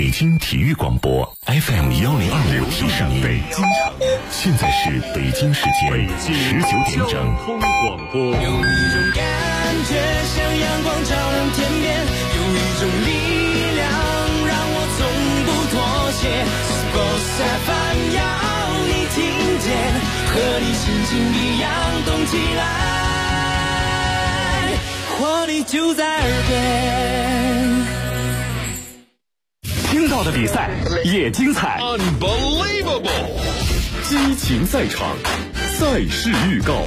北京体育广播 FM1026提示您，北京场，现在是北京时间19点整。 广播有一种感觉像阳光照亮天边，有一种力量让我从不妥协。Sports FM 要你听见，和你心情一样动起来，活力就在耳边。 听到的比赛也精彩 ，Unbelievable！ 激情赛场，赛事预告。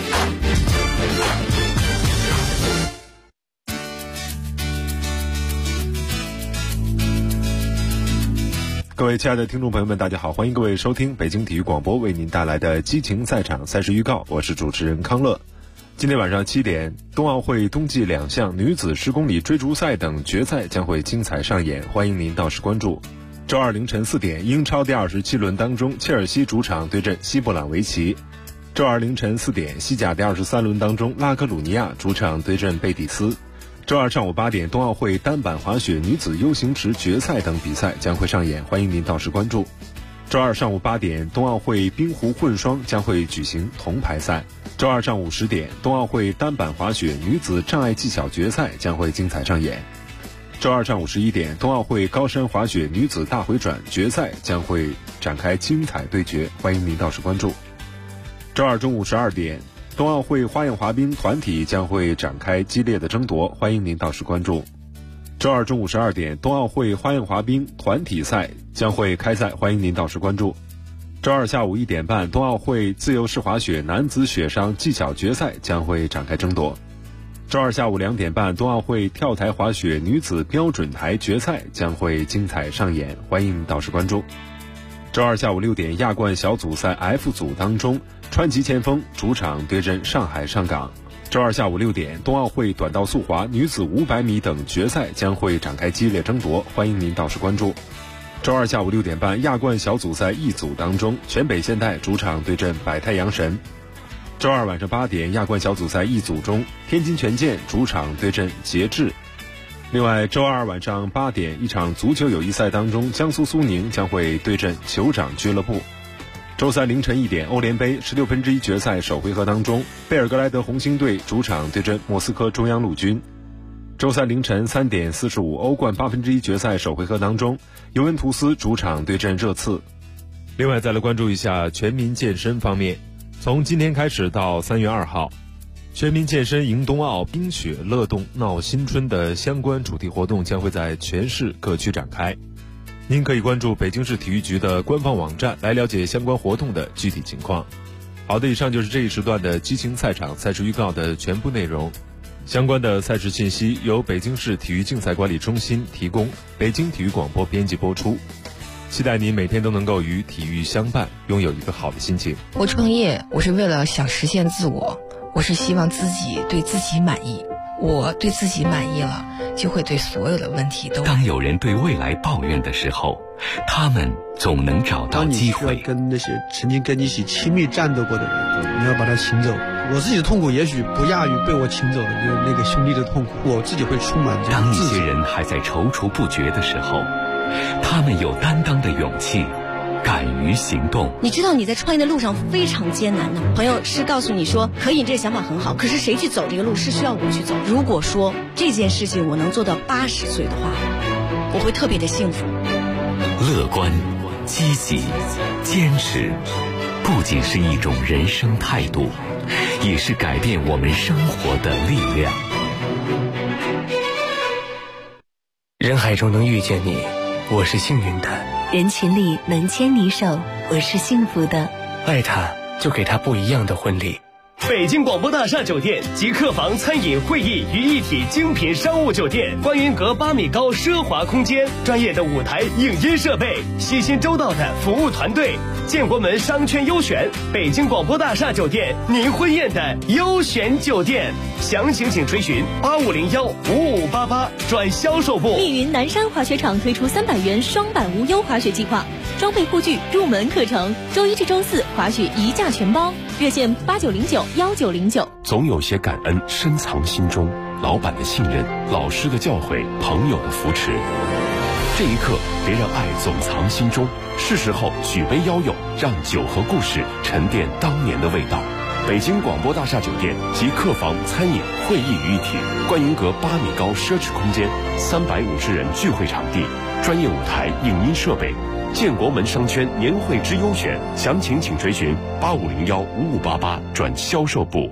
各位亲爱的听众朋友们，大家好，欢迎各位收听北京体育广播为您带来的激情赛场赛事预告，我是主持人康乐。今天晚上7点，冬奥会冬季2项女子10公里追逐赛等决赛将会精彩上演，欢迎您到时关注。周二凌晨4点，英超第27轮当中，切尔西主场对阵西布朗维奇。周二凌晨4点，西甲第23轮当中，拉科鲁尼亚主场对阵贝蒂斯。周二上午8点，冬奥会单板滑雪女子 U 型池决赛等比赛将会上演，欢迎您到时关注。周二上午8点，冬奥会冰壶混双将会举行铜牌赛。周二上午10点，冬奥会单板滑雪女子障碍技巧决赛将会精彩上演。周二上午11点，冬奥会高山滑雪女子大回转决赛将会展开精彩对决，欢迎您到时关注。周二中午12点，冬奥会花样滑冰团体将会展开激烈的争夺，欢迎您到时关注。周二中午12点，冬奥会花样滑冰团体赛将会开赛，欢迎您到时关注。周二下午1点半，冬奥会自由式滑雪男子雪上技巧决赛将会展开争夺。周二下午2点半，冬奥会跳台滑雪女子标准台决赛将会精彩上演，欢迎到时关注。周二下午6点，亚冠小组赛 F 组当中，川崎前锋主场对阵上海上港。周二下午6点，冬奥会短道速滑女子500米等决赛将会展开激烈争夺，欢迎您到时关注。周二下午6点半，亚冠小组赛 E 组当中，全北现代主场对阵百太阳神。周二晚上8点，亚冠小组赛 E 组中，天津权健主场对阵捷志。另外，周二晚上8点，一场足球友谊赛当中，江苏苏宁将会对阵酋长俱乐部。周三凌晨1点，欧联杯16分之一决赛首回合当中，贝尔格莱德红星队主场对阵莫斯科中央陆军。周三凌晨3点45，欧冠8分之一决赛首回合当中，尤文图斯主场对阵热刺。另外再来关注一下全民健身方面，从今天开始到3月2号，全民健身迎冬奥冰雪乐动闹新春的相关主题活动将会在全市各区展开。您可以关注北京市体育局的官方网站来了解相关活动的具体情况。好的，以上就是这一时段的激情赛场赛事预告的全部内容。相关的赛事信息由北京市体育竞赛管理中心提供，北京体育广播编辑播出。期待您每天都能够与体育相伴，拥有一个好的心情。 我创业，我是为了想实现自我，我是希望自己对自己满意。我对自己满意了，就会对所有的问题都。 当有人对未来抱怨的时候，他们总能找到机会。 当你需要跟那些曾经跟你一起亲密战斗过的人，你要把他请走。我自己的痛苦也许不亚于被我请走的那个兄弟的痛苦，我自己会充满这当一些人还在踌躇不决的时候，他们有担当的勇气，敢于行动。 你知道你在创业的路上非常艰难的，朋友是告诉你说可以，这个想法很好，可是谁去走这个路是需要我去走。如果说这件事情我能做到80岁的话，我会特别的幸福。 乐观、积极、坚持，不仅是一种人生态度，也是改变我们生活的力量。 人海中能遇见你，我是幸运的。 人群里能牵你手，我是幸福的。 爱他，就给他不一样的婚礼。 北京广播大厦酒店集客房、餐饮、会议于一体精品商务酒店，观云阁8米高奢华空间，专业的舞台影音设备，细心周到的服务团队，建国门商圈优选，北京广播大厦酒店您婚宴的优选酒店。详情请垂询85015588转销售部。 密云南山滑雪场推出300元双板无忧滑雪计划，装备护具、入门课程，周1至周4滑雪1价全包，热线89091909。 总有些感恩深藏心中，老板的信任，老师的教诲，朋友的扶持。 这一刻，别让爱总藏心中，是时候举杯邀友，让酒和故事沉淀当年的味道。北京广播大厦酒店及客房、餐饮、会议于一体，观云阁8米高奢侈空间，350人聚会场地，专业舞台、影音设备。建国门商圈年会之优选，详情请垂询85015588转销售部。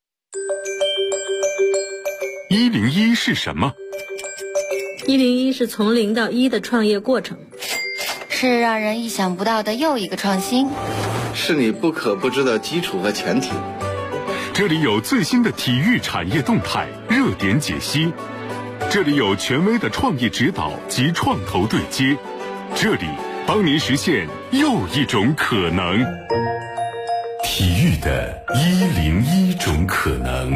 101是什么？101是从0到1的创业过程， 是让人意想不到的又一个创新， 是你不可不知的基础和前提。 这里有最新的体育产业动态热点解析，这里有权威的创意指导及创投对接，这里帮您实现又一种可能。 体育的101种可能。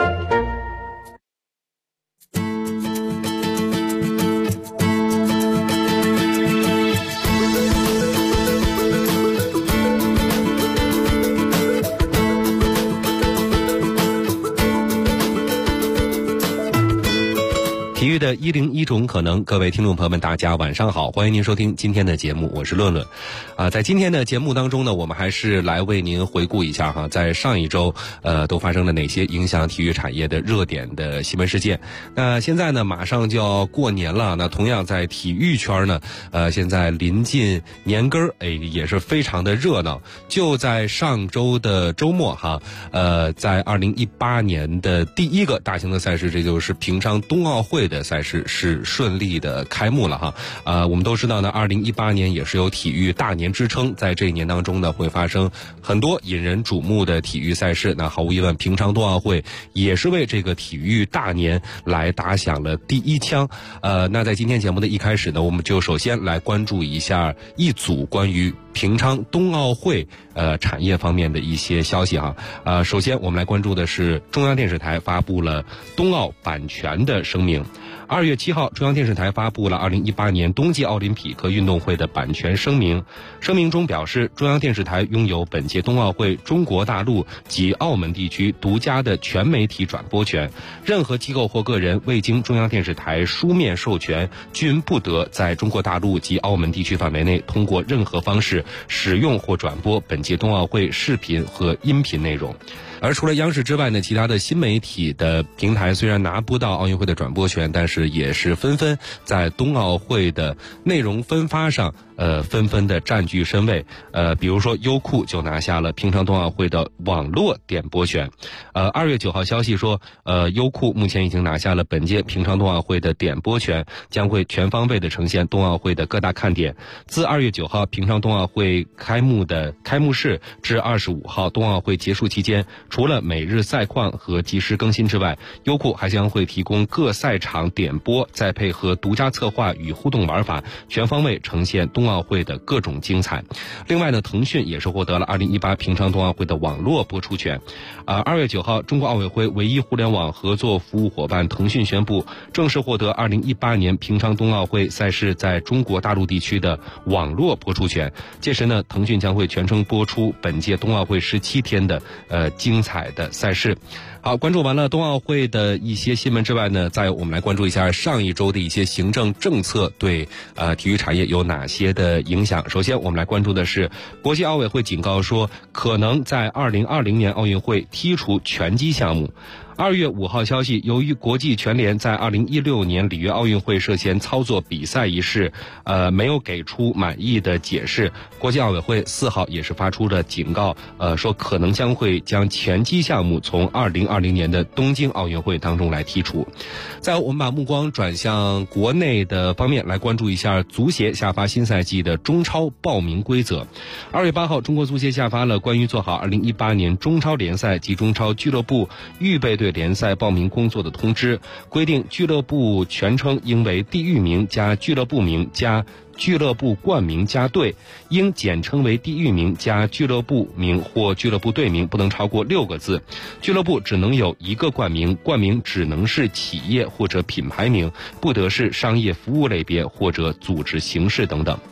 体育的101种可能，各位听众朋友们，大家晚上好，欢迎您收听今天的节目，我是论论。在今天的节目当中呢，我们还是来为您回顾一下在上一周都发生了哪些影响体育产业的热点的新闻事件。那现在呢，马上就要过年了，那同样在体育圈呢，现在临近年根儿，也是非常的热闹。就在上周的周末在2018年的第一个大型的赛事，这就是平昌冬奥会的赛事是顺利的开幕了我们都知道呢，2018年也是有体育大年之称，在这一年当中呢，会发生很多引人瞩目的体育赛事。那毫无疑问，平昌冬奥会也是为这个体育大年来打响了第一枪。那在今天节目的一开始呢，我们就首先来关注一下一组关于平昌冬奥会产业方面的一些消息首先我们来关注的是中央电视台发布了冬奥版权的声明。2月7号，中央电视台发布了2018年冬季奥林匹克运动会的版权声明。声明中表示，中央电视台拥有本届冬奥会中国大陆及澳门地区独家的全媒体转播权，任何机构或个人未经中央电视台书面授权，均不得在中国大陆及澳门地区范围内通过任何方式使用或转播本届冬奥会视频和音频内容。而除了央视之外呢，其他的新媒体的平台虽然拿不到奥运会的转播权，但是也是纷纷在冬奥会的内容分发上纷纷的占据身位。比如说优酷就拿下了平昌冬奥会的网络点播权。2月9号消息说，优酷目前已经拿下了本届平昌冬奥会的点播权，将会全方位的呈现冬奥会的各大看点。自2月9号平昌冬奥会开幕的开幕式至25号冬奥会结束期间，除了每日赛况和即时更新之外，优酷还将会提供各赛场点播，再配合独家策划与互动玩法，全方位呈现冬奥会的各种精彩。另外呢，腾讯也是获得了2018平昌冬奥会的网络播出权。2月9号，中国奥委会唯一互联网合作服务伙伴腾讯宣布，正式获得2018年平昌冬奥会赛事在中国大陆地区的网络播出权。届时呢，腾讯将会全程播出本届冬奥会17天的精彩的赛事。好，关注完了冬奥会的一些新闻之外呢，再我们来关注一下上一周的一些行政政策对体育产业有哪些的影响。首先我们来关注的是国际奥委会警告说，可能在2020年奥运会剔除拳击项目。2月5号消息，由于国际拳联在2016年里约奥运会涉嫌操作比赛一事没有给出满意的解释，国际奥委会4号也是发出了警告，说可能将会将拳击项目从2020年的东京奥运会当中来剔除。再我们把目光转向国内的方面，来关注一下足协下发新赛季的中超报名规则。2月8号，中国足协下发了关于做好2018年中超联赛及中超俱乐部预备队联赛报名工作的通知，规定俱乐部全称应为地域名加俱乐部名加俱乐部冠名加队，应简称为地域名加俱乐部名或俱乐部队名，不能超过6个字。俱乐部只能有1个冠名，冠名只能是企业或者品牌名，不得是商业服务类别或者组织形式等等。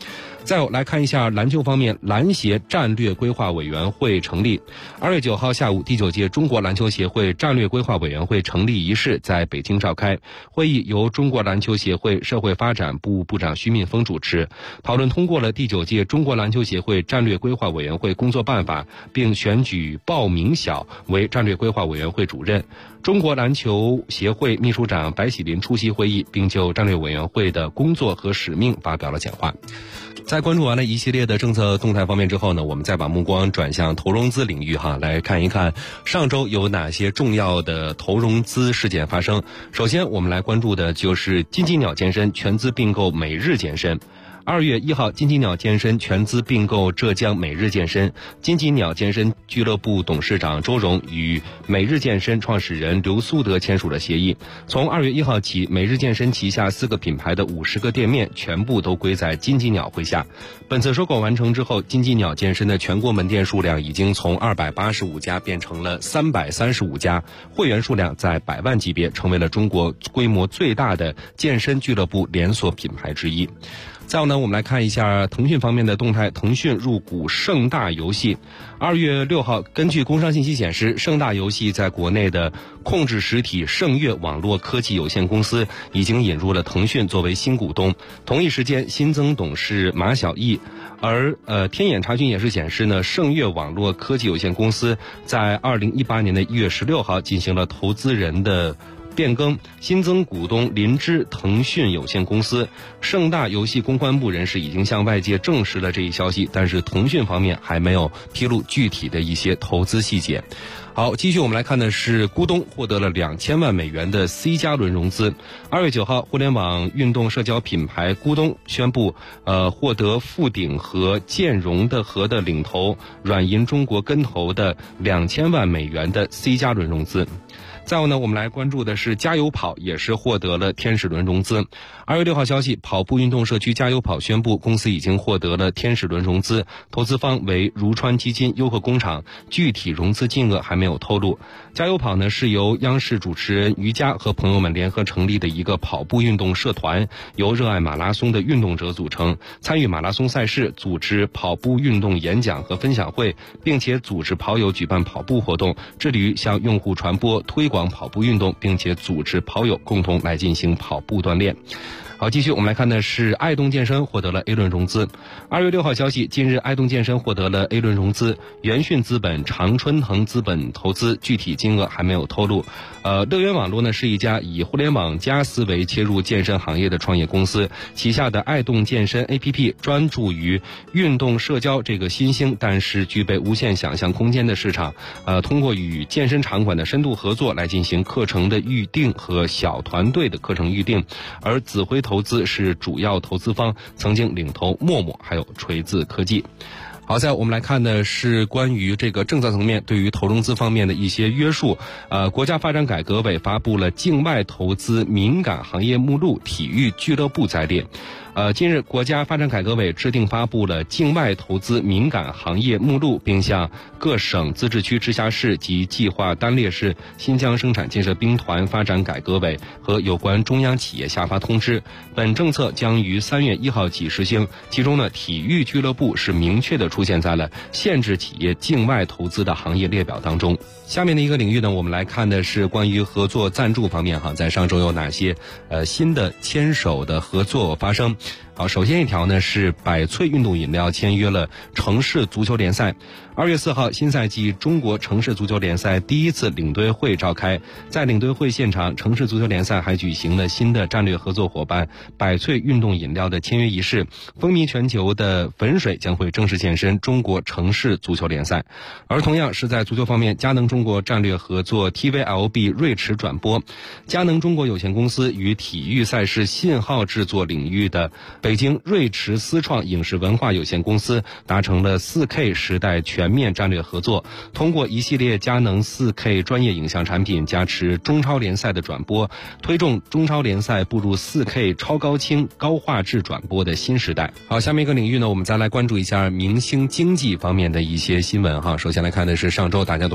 再有来看一下篮球方面，篮协战略规划委员会成立。2月9号下午，第9届中国篮球协会战略规划委员会成立仪式在北京召开。会议由中国篮球协会社会发展部部长徐敏峰主持，讨论通过了第9届中国篮球协会战略规划委员会工作办法，并选举鲍明晓为战略规划委员会主任。中国篮球协会秘书长白喜林出席会议，并就战略委员会的工作和使命发表了讲话。在关注完了一系列的政策动态方面之后呢，我们再把目光转向投融资领域来看一看上周有哪些重要的投融资事件发生。首先我们来关注的就是金鸡鸟健身全资并购每日健身。2月1号，金鸡鸟健身全资并购浙江每日健身。金鸡鸟健身俱乐部董事长周荣与每日健身创始人刘苏德签署了协议。从2月1号起，每日健身旗下4个品牌的50个店面全部都归在金鸡鸟麾下。本次收购完成之后，金鸡鸟健身的全国门店数量已经从285家变成了335家，会员数量在100万级别，成为了中国规模最大的健身俱乐部连锁品牌之一。再有呢，我们来看一下腾讯方面的动态。腾讯入股盛大游戏。2月6号，根据工商信息显示，盛大游戏在国内的控制实体盛悦网络科技有限公司已经引入了腾讯作为新股东。同一时间新增董事马晓毅。而天眼查询也是显示呢，盛悦网络科技有限公司在2018年的1月16号进行了投资人的变更，新增股东林芝腾讯有限公司。盛大游戏公关部人士已经向外界证实了这一消息，但是腾讯方面还没有披露具体的一些投资细节。好，继续我们来看的是咕咚获得了2000万美元的 C 加轮融资。2月9号，互联网运动社交品牌咕咚宣布，获得富鼎和建融的和的领投软银中国跟投的2000万美元的 C 加轮融资。再有呢，我们来关注的是加油跑也是获得了天使轮融资。2月6号消息，跑步运动社区加油跑宣布，公司已经获得了天使轮融资，投资方为如川基金优和工厂，具体融资金额还没有透露。加油跑呢是由央视主持人于佳和朋友们联合成立的一个跑步运动社团，由热爱马拉松的运动者组成，参与马拉松赛事，组织跑步运动演讲和分享会，并且组织跑友举办跑步活动，致力于向用户传播推广跑步运动，并且组织跑友共同来进行跑步锻炼。好，继续我们来看的是爱动健身获得了 A 轮融资。2月6号消息，近日爱动健身获得了 A 轮融资，元讯资本、常春藤资本投资，具体金额还没有透露。乐园网络呢是一家以互联网加思维切入健身行业的创业公司，旗下的爱动健身 APP 专注于运动社交这个新兴但是具备无限想象空间的市场。通过与健身场馆的深度合作来进行课程的预定和小团队的课程预定，而紫辉投资是主要投资方，曾经领投陌陌还有锤子科技。好，在我们来看的是关于这个政策层面对于投融资方面的一些约束。国家发展改革委发布了境外投资敏感行业目录，体育俱乐部在列。近日，国家发展改革委制定发布了境外投资敏感行业目录，并向各省、自治区、直辖市及计划单列市新疆生产建设兵团发展改革委和有关中央企业下发通知。本政策将于3月1号起实行，其中呢，体育俱乐部是明确的出现在了限制企业境外投资的行业列表当中。下面的一个领域呢，我们来看的是关于合作赞助方面在上周有哪些新的牵手的合作发生。好，首先一条呢是百萃运动饮料签约了城市足球联赛。2月4号，新赛季中国城市足球联赛第一次领队会召开，在领队会现场，城市足球联赛还举行了新的战略合作伙伴百萃运动饮料的签约仪式，风靡全球的汾水将会正式现身中国城市足球联赛。而同样是在足球方面，佳能中国战略合作 TVLB 瑞驰转播，佳能中国有限公司与体育赛事信号制作领域的北京瑞驰思创影视文化有限公司达成了 4K 时代全面战略合作，通过一系列佳能 4K 专业影像产品加持中超联赛的转播，推动中超联赛步入 4K 超高清高画质转播的新时代。好，下面一个领域呢，我们再来关注一下明星经济方面的一些新闻首先来看的是上周大家都非常关注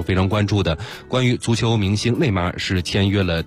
注的关于足球明星内马尔是签约了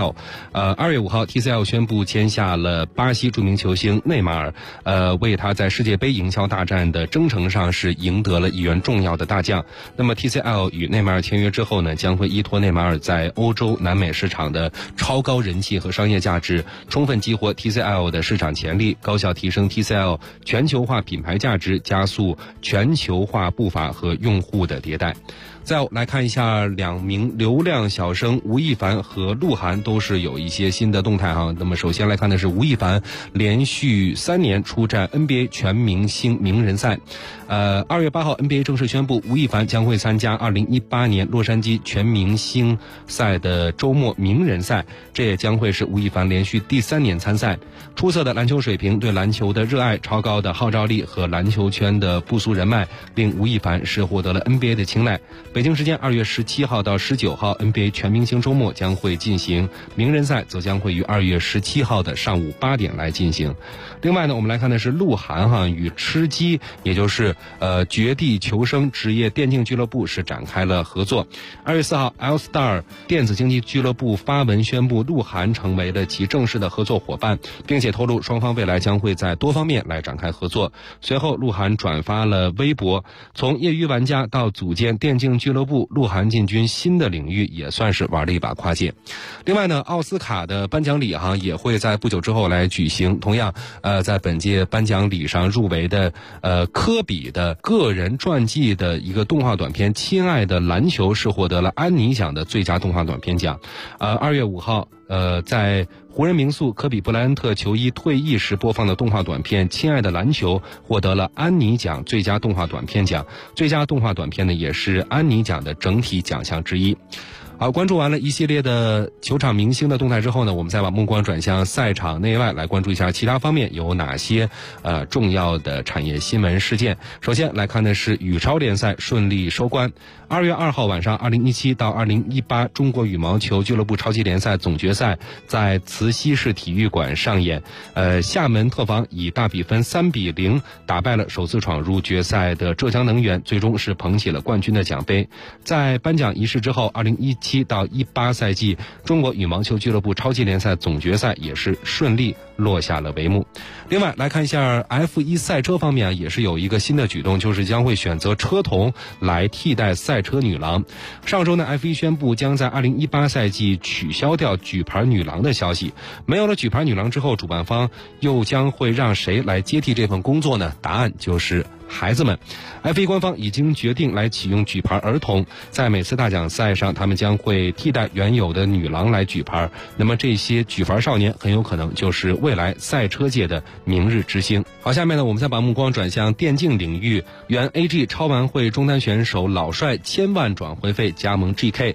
TCL。2月5号 TCL 宣布签下了巴西著名球星内马尔，为他在世界杯营销大战的征程上是赢得了一员重要的大将。那么 TCL 与内马尔签约之后呢，将会依托内马尔在欧洲、南美市场的超高人气和商业价值，充分激活 TCL 的市场潜力，高效提升 TCL 全球化品牌价值，加速全球化步伐和用户的迭代。再来看一下2名流量小生吴亦凡和鹿晗都是有一些新的动态哈。那么首先来看的是吴亦凡连续3年出战 NBA 全明星名人赛。2月8号 NBA 正式宣布吴亦凡将会参加2018年洛杉矶全明星赛的周末名人赛，这也将会是吴亦凡连续第3年参赛。出色的篮球水平、对篮球的热爱、超高的号召力和篮球圈的不俗人脉，令吴亦凡是获得了 NBA 的青睐。北京时间2月17号到19号 NBA 全明星周末将会进行，名人赛则将会于2月17号的上午8点来进行。另外呢，我们来看的是鹿晗与吃鸡，也就是绝地求生职业电竞俱乐部是展开了合作。2月4号 L-Star 电子竞技俱乐部发文宣布鹿晗成为了其正式的合作伙伴，并且透露双方未来将会在多方面来展开合作。随后鹿晗转发了微博，从业余玩家到组建电竞俱乐部，鹿晗进军新的领域，也算是玩了一把跨界。另外呢，奥斯卡的颁奖礼也会在不久之后来举行。同样在本届颁奖礼上入围的科比的个人传记的一个动画短片《亲爱的篮球》是获得了安妮奖的最佳动画短片奖。2月5号在湖人名宿科比布莱恩特球衣退役时播放的动画短片《亲爱的篮球》获得了安妮奖最佳动画短片奖。最佳动画短片呢，也是安妮奖的整体奖项之一。好，关注完了一系列的球场明星的动态之后呢，我们再把目光转向赛场内外，来关注一下其他方面有哪些重要的产业新闻事件。首先来看的是羽超联赛顺利收官。2月2号晚上，2017到2018中国羽毛球俱乐部超级联赛总决赛在慈溪市体育馆上演。厦门特防以大比分3-0打败了首次闯入决赛的浙江能源，最终是捧起了冠军的奖杯。在颁奖仪式之后，2017到18赛季中国羽毛球俱乐部超级联赛总决赛也是顺利落下了帷幕。另外来看一下 F1 赛车方面也是有一个新的举动，就是将会选择车童来替代赛车女郎。上周呢 F1 宣布将在2018赛季取消掉举牌女郎的消息。没有了举牌女郎之后，主办方又将会让谁来接替这份工作呢？答案就是孩子们。 F1 官方已经决定来启用举牌儿童，在每次大奖赛上他们将会替代原有的女郎来举牌。那么这些举牌少年很有可能就是未来赛车界的明日之星。好，下面呢我们再把目光转向电竞领域。原 AG 超玩会中单选手老帅1000万转会费加盟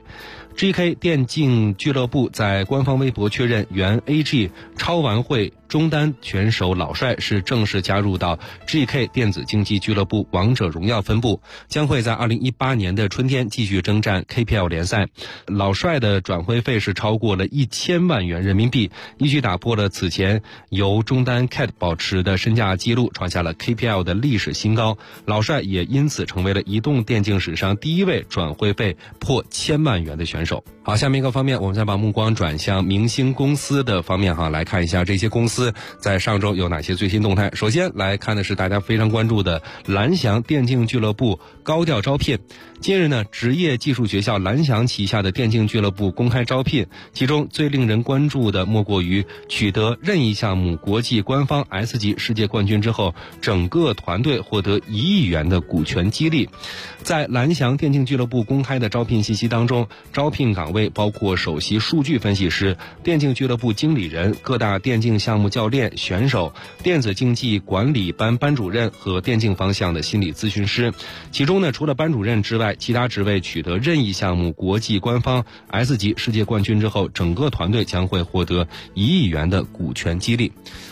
GK 电竞俱乐部在官方微博确认，原 AG 超玩会中单选手老帅是正式加入到 GK 电子竞技俱乐部王者荣耀分部，将会在2018年的春天继续征战 KPL 联赛。老帅的转会费是超过了1000万元人民币，一举打破了此前由中单 Cat 保持的身价纪录，创下了 KPL 的历史新高。老帅也因此成为了移动电竞史上第一位转会费破1000万元的选手。好，下面一个方面我们再把目光转向明星公司的方面来看一下这些公司在上周有哪些最新动态。首先来看的是大家非常关注的蓝翔电竞俱乐部高调招聘。近日呢，职业技术学校蓝翔旗下的电竞俱乐部公开招聘，其中最令人关注的莫过于取得任意项目国际官方 S 级世界冠军之后，整个团队获得1亿元的股权激励。在蓝翔电竞俱乐部公开的招聘信息当中，招聘岗位包括首席数据分析师、电竞俱乐部经理人、各大电竞项目教练、选手、电子竞技管理班班主任和电竞方向的心理咨询师。其中呢，除了班主任之外，其他职位取得任意项目国际官方 S 级世界冠军之后，整个团队将会获得1亿元的股权激励。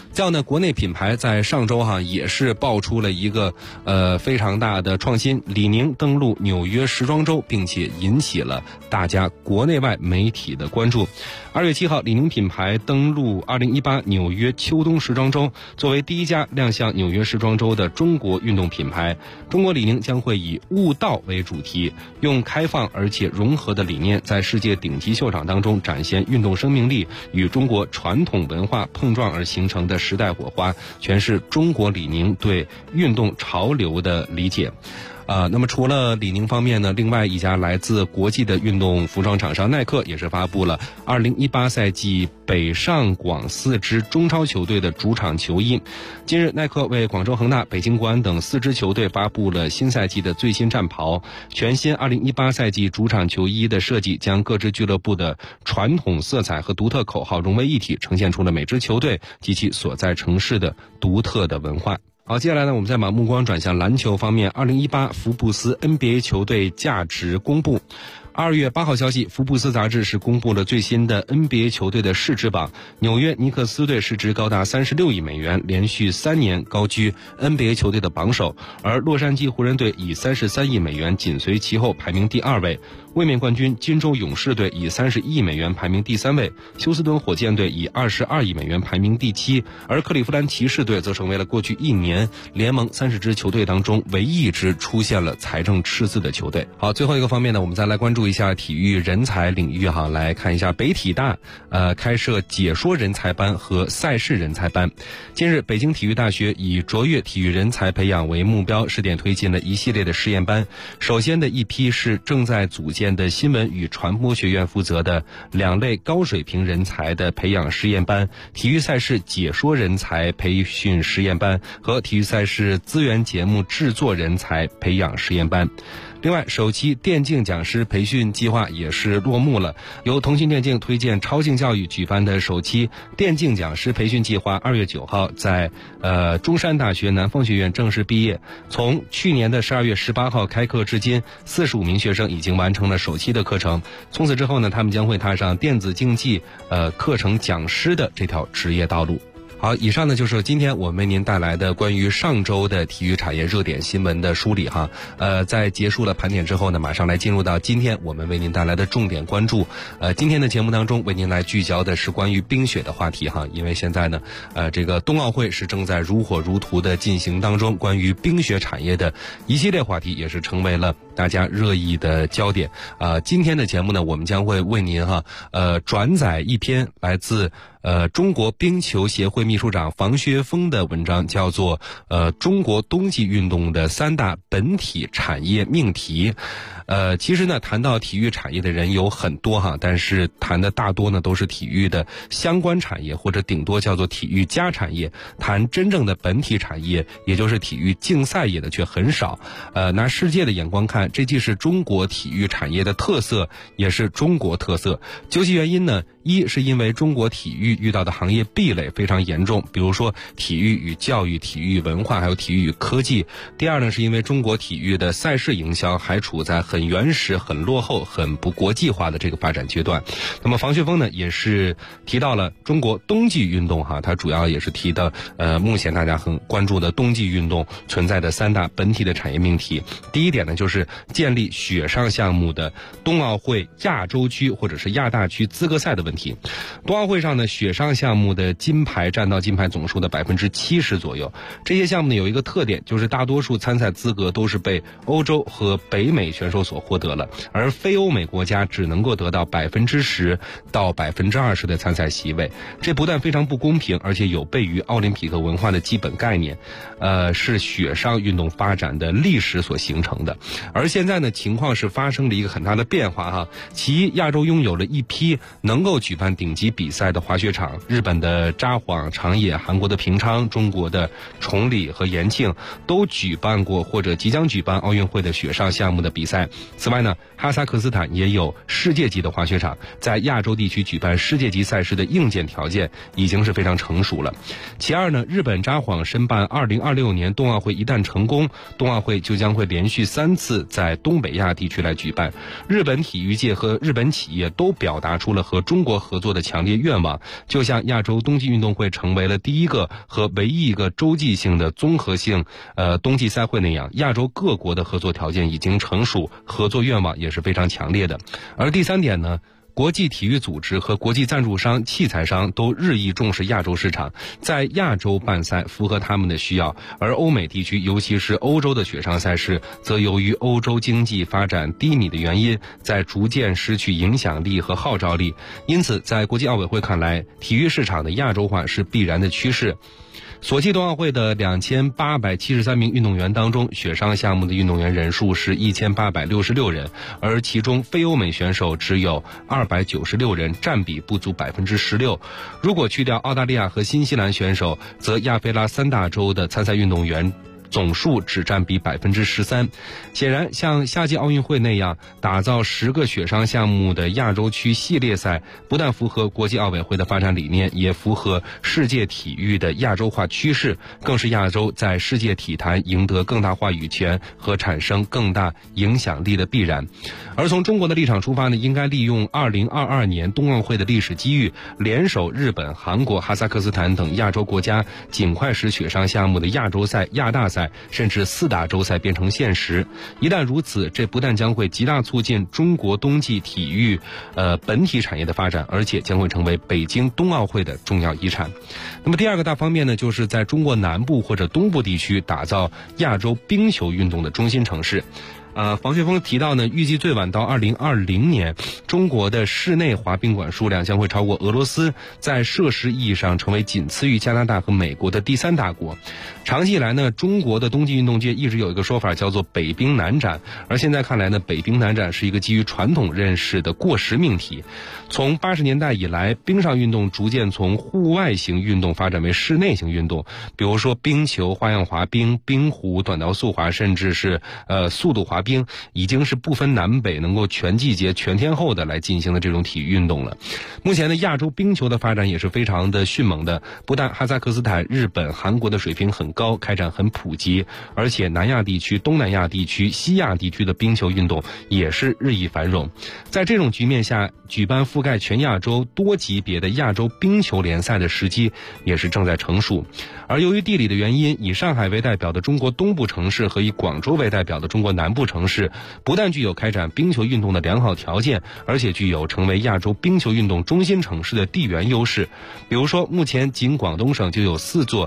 这样呢，国内品牌在上周也是爆出了一个非常大的创新，李宁登陆纽约时装周，并且引起了大家国内外媒体的关注。2月7号，李宁品牌登陆2018纽约秋冬时装周，作为第一家亮相纽约时装周的中国运动品牌，中国李宁将会以悟道为主题，用开放而且融合的理念，在世界顶级秀场当中展现运动生命力与中国传统文化碰撞而形成的时代火花，诠释中国李宁对运动潮流的理解。那么除了李宁方面呢，另外一家来自国际的运动服装厂商耐克也是发布了2018赛季北上广4支中超球队的主场球衣。近日，耐克为广州恒大、北京国安等4支球队发布了新赛季的最新战袍。全新2018赛季主场球衣的设计，将各支俱乐部的传统色彩和独特口号融为一体，呈现出了每支球队及其所在城市的独特的文化。好，接下来呢，我们再把目光转向篮球方面。2018福布斯 NBA 球队价值公布。2月8号消息，福布斯杂志是公布了最新的 NBA 球队的市值榜。纽约尼克斯队市值高达36亿美元，连续3年高居 NBA 球队的榜首，而洛杉矶湖人队以33亿美元紧随其后，排名第2位。卫冕冠军金州勇士队以30亿美元排名第3位，休斯顿火箭队以22亿美元排名第7，而克利夫兰骑士队则成为了过去1年联盟30支球队当中唯一一支出现了财政赤字的球队。好，最后一个方面呢，我们再来关注一下体育人才领域来看一下北体大开设解说人才班和赛事人才班。近日，北京体育大学以卓越体育人才培养为目标，试点推进了一系列的实验班。首先的一批是正在组建的新闻与传播学院负责的2类高水平人才的培养实验班，体育赛事解说人才培训实验班和体育赛事资源节目制作人才培养实验班。另外，首期电竞讲师培训计划也是落幕了。由腾讯电竞推荐超竞教育举办的首期电竞讲师培训计划2月9号在中山大学南方学院正式毕业。从去年的12月18号开课至今，45名学生已经完成了首期的课程。从此之后呢，他们将会踏上电子竞技课程讲师的这条职业道路。好，以上呢就是今天我们为您带来的关于上周的体育产业热点新闻的梳理在结束了盘点之后呢，马上来进入到今天我们为您带来的重点关注。今天的节目当中为您来聚焦的是关于冰雪的话题因为现在呢这个冬奥会是正在如火如荼的进行当中，关于冰雪产业的一系列话题也是成为了大家热议的焦点。今天的节目呢，我们将会为您转载一篇来自中国冰球协会秘书长房学峰的文章，叫做中国冬季运动的3大本体产业命题。其实呢，谈到体育产业的人有很多但是谈的大多呢都是体育的相关产业，或者顶多叫做体育加产业。谈真正的本体产业，也就是体育竞赛业的却很少。拿世界的眼光看，这既是中国体育产业的特色，也是中国特色。究其原因呢，一是因为中国体育遇到的行业壁垒非常严重，比如说体育与教育、体育文化还有体育与科技。第二呢，是因为中国体育的赛事营销还处在很原始、很落后、很不国际化的这个发展阶段。那么房学峰呢也是提到了中国冬季运动它主要也是提的目前大家很关注的冬季运动存在的3大本体的产业命题。第一点呢，就是建立雪上项目的冬奥会亚洲区或者是亚大区资格赛的问题。冬奥会上呢，雪上项目的金牌占到金牌总数的70%左右。这些项目呢有一个特点，就是大多数参赛资格都是被欧洲和北美选手所获得了，而非欧美国家只能够得到10%到20%的参赛席位。这不但非常不公平，而且有悖于奥林匹克文化的基本概念，是雪上运动发展的历史所形成的。而现在呢，情况是发生了一个很大的变化其一，亚洲拥有了一批能够举办顶级比赛的滑雪场，日本的札幌、长野、韩国的平昌、中国的崇礼和延庆都举办过或者即将举办奥运会的雪上项目的比赛。 此外呢，哈萨克斯坦也有世界级的滑雪场，在亚洲地区举办世界级赛事的硬件条件已经是非常成熟了。其二呢，日本札幌申办2026年冬奥会一旦成功，冬奥会就将会连续3次在东北亚地区来举办。日本体育界和日本企业都表达出了和中国合作的强烈愿望，就像亚洲冬季运动会成为了第一个和唯一一个洲际性的综合性冬季赛会那样，亚洲各国的合作条件已经成熟，合作愿望也是非常强烈的。而第3点呢，国际体育组织和国际赞助商、器材商都日益重视亚洲市场，在亚洲办赛符合他们的需要，而欧美地区，尤其是欧洲的雪上赛事，则由于欧洲经济发展低迷的原因，在逐渐失去影响力和号召力。因此，在国际奥委会看来，体育市场的亚洲化是必然的趋势。索契冬奥会的2873名运动员当中，雪上项目的运动员人数是1866人，而其中非欧美选手只有296人，占比不足16%。如果去掉澳大利亚和新西兰选手，则亚非拉3大洲的参赛运动员总数只占比13%。显然，像夏季奥运会那样打造10个雪上项目的亚洲区系列赛，不但符合国际奥委会的发展理念，也符合世界体育的亚洲化趋势，更是亚洲在世界体坛赢得更大话语权和产生更大影响力的必然。而从中国的立场出发呢，应该利用2022年冬奥会的历史机遇，联手日本、韩国、哈萨克斯坦等亚洲国家，尽快使雪上项目的亚洲赛、亚大赛甚至4大洲赛变成现实。一旦如此，这不但将会极大促进中国冬季体育本体产业的发展，而且将会成为北京冬奥会的重要遗产。那么第2个大方面呢，就是在中国南部或者东部地区打造亚洲冰球运动的中心城市。房雪峰提到呢，预计最晚到2020年，中国的室内滑冰馆数量将会超过俄罗斯，在设施意义上成为仅次于加拿大和美国的第3大国。长期以来呢，中国的冬季运动界一直有一个说法叫做北冰南展，而现在看来呢，北冰南展是一个基于传统认识的过时命题。从80年代以来，冰上运动逐渐从户外型运动发展为室内型运动，比如说冰球、花样滑冰、冰壶、短道速滑，甚至是速度滑冰，已经是不分南北，能够全季节、全天候的来进行的这种体育运动了。目前的亚洲冰球的发展也是非常的迅猛的，不但哈萨克斯坦、日本、韩国的水平很高，开展很普及，而且南亚地区、东南亚地区、西亚地区的冰球运动也是日益繁荣。在这种局面下，举办覆盖全亚洲多级别的亚洲冰球联赛的时机也是正在成熟。而由于地理的原因，以上海为代表的中国东部城市和以广州为代表的中国南部城市，不但具有开展冰球运动的良好条件，而且具有成为亚洲冰球运动中心城市的地缘优势。比如说，目前仅广东省就有4座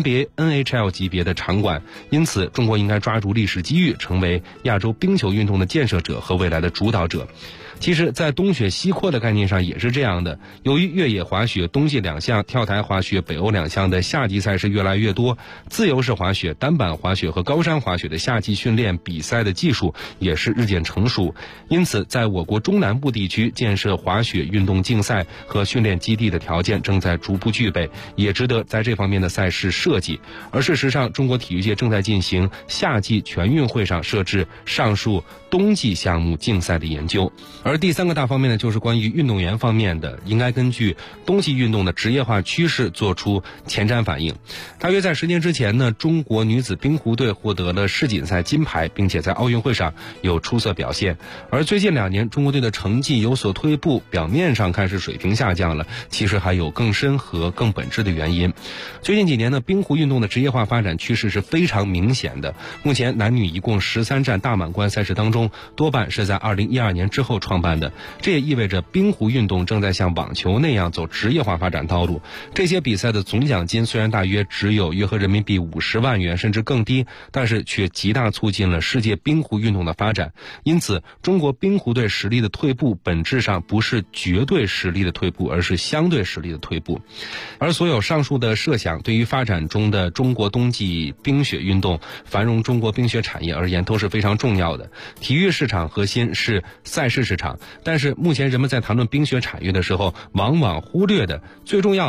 NBA、NHL 级别的场馆，因此中国应该抓住历史机遇，成为亚洲冰球运动的建设者和未来的主导者。其实在冬雪西扩的概念上也是这样的，由于越野滑雪冬季2项、跳台滑雪北欧2项的夏季赛事越来越多，自由式滑雪、单板滑雪和高山滑雪的夏季训练比赛的技术也是日渐成熟。因此在我国中南部地区建设滑雪运动竞赛和训练基地的条件正在逐步具备，也值得在这方面的赛事设计。而事实上，中国体育界正在进行夏季全运会上设置上述冬季项目竞赛的研究。而第3个大方面呢，就是关于运动员方面的，应该根据冬季运动的职业化趋势做出前瞻反应。大约在10年之前呢，中国女子冰壶队获得了世锦赛金牌，并且在奥运会上有出色表现。而最近2年，中国队的成绩有所退步，表面上看是水平下降了，其实还有更深和更本质的原因。最近几年呢，冰壶运动的职业化发展趋势是非常明显的。目前男女一共13站大满贯赛事当中，多半是在2012年之后创办的，这也意味着冰壶运动正在像网球那样走职业化发展道路。这些比赛的总奖金虽然大约只有约合人民币50万元甚至更低，但是却极大促进了世界冰壶运动的发展。因此，中国冰壶队实力的退步本质上不是绝对实力的退步，而是相对实力的退步。而所有上述的设想对于发展中的中国冬季冰雪运动、繁荣中国冰雪产业而言都是非常重要的。体育市场核心是赛事市场，但是目前人们在谈论冰雪产业的时候，往往忽略的最重要的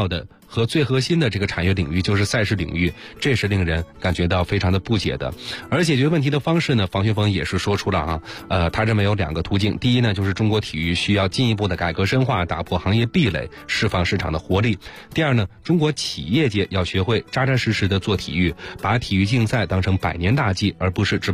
和最核心的这个产业领域就是赛事领域，这是令人感觉到非常的不解的。而解决问题的方式呢，房学峰也是说出了他认为有2个途径。第一呢，就是中国体育需要进一步的改革深化，打破行业壁垒，释放市场的活力。第二呢，中国企业界要学会扎扎实实的做体育，把体育竞赛当成100年大计，而不是只